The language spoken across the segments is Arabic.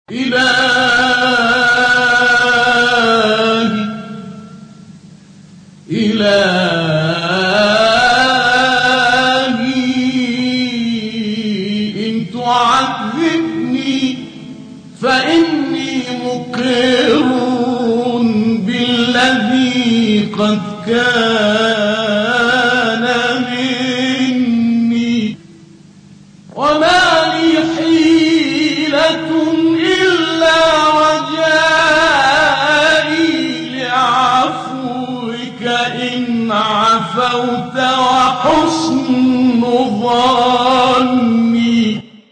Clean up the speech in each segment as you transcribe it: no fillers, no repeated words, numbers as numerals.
إلهي إلهي إن تعذبني فإني مقر بالذي قد كان مني وما لي حيلة إلا رجائي لعفوك إن عفوت وحسن ظني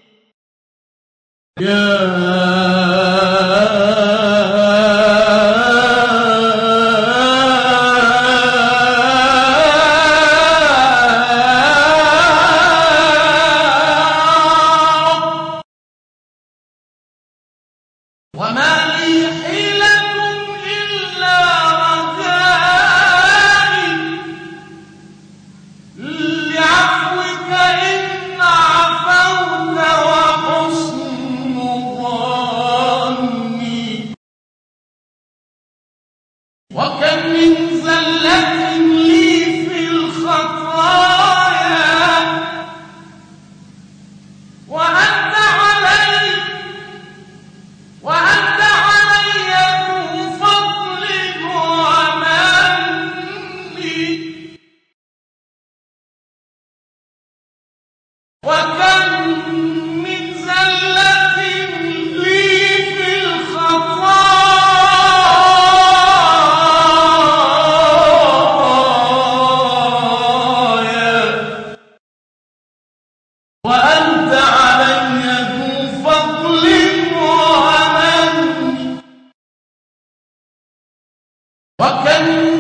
وما لي حيلة إلا رجائي لعفوك إن عفوت وحسن ظني وكم من زلة لي في الخطايا وأنت علي ذو فضل ومن وكم من زلة لي في الخطايا وأنت علي ذو فضل ومن وكم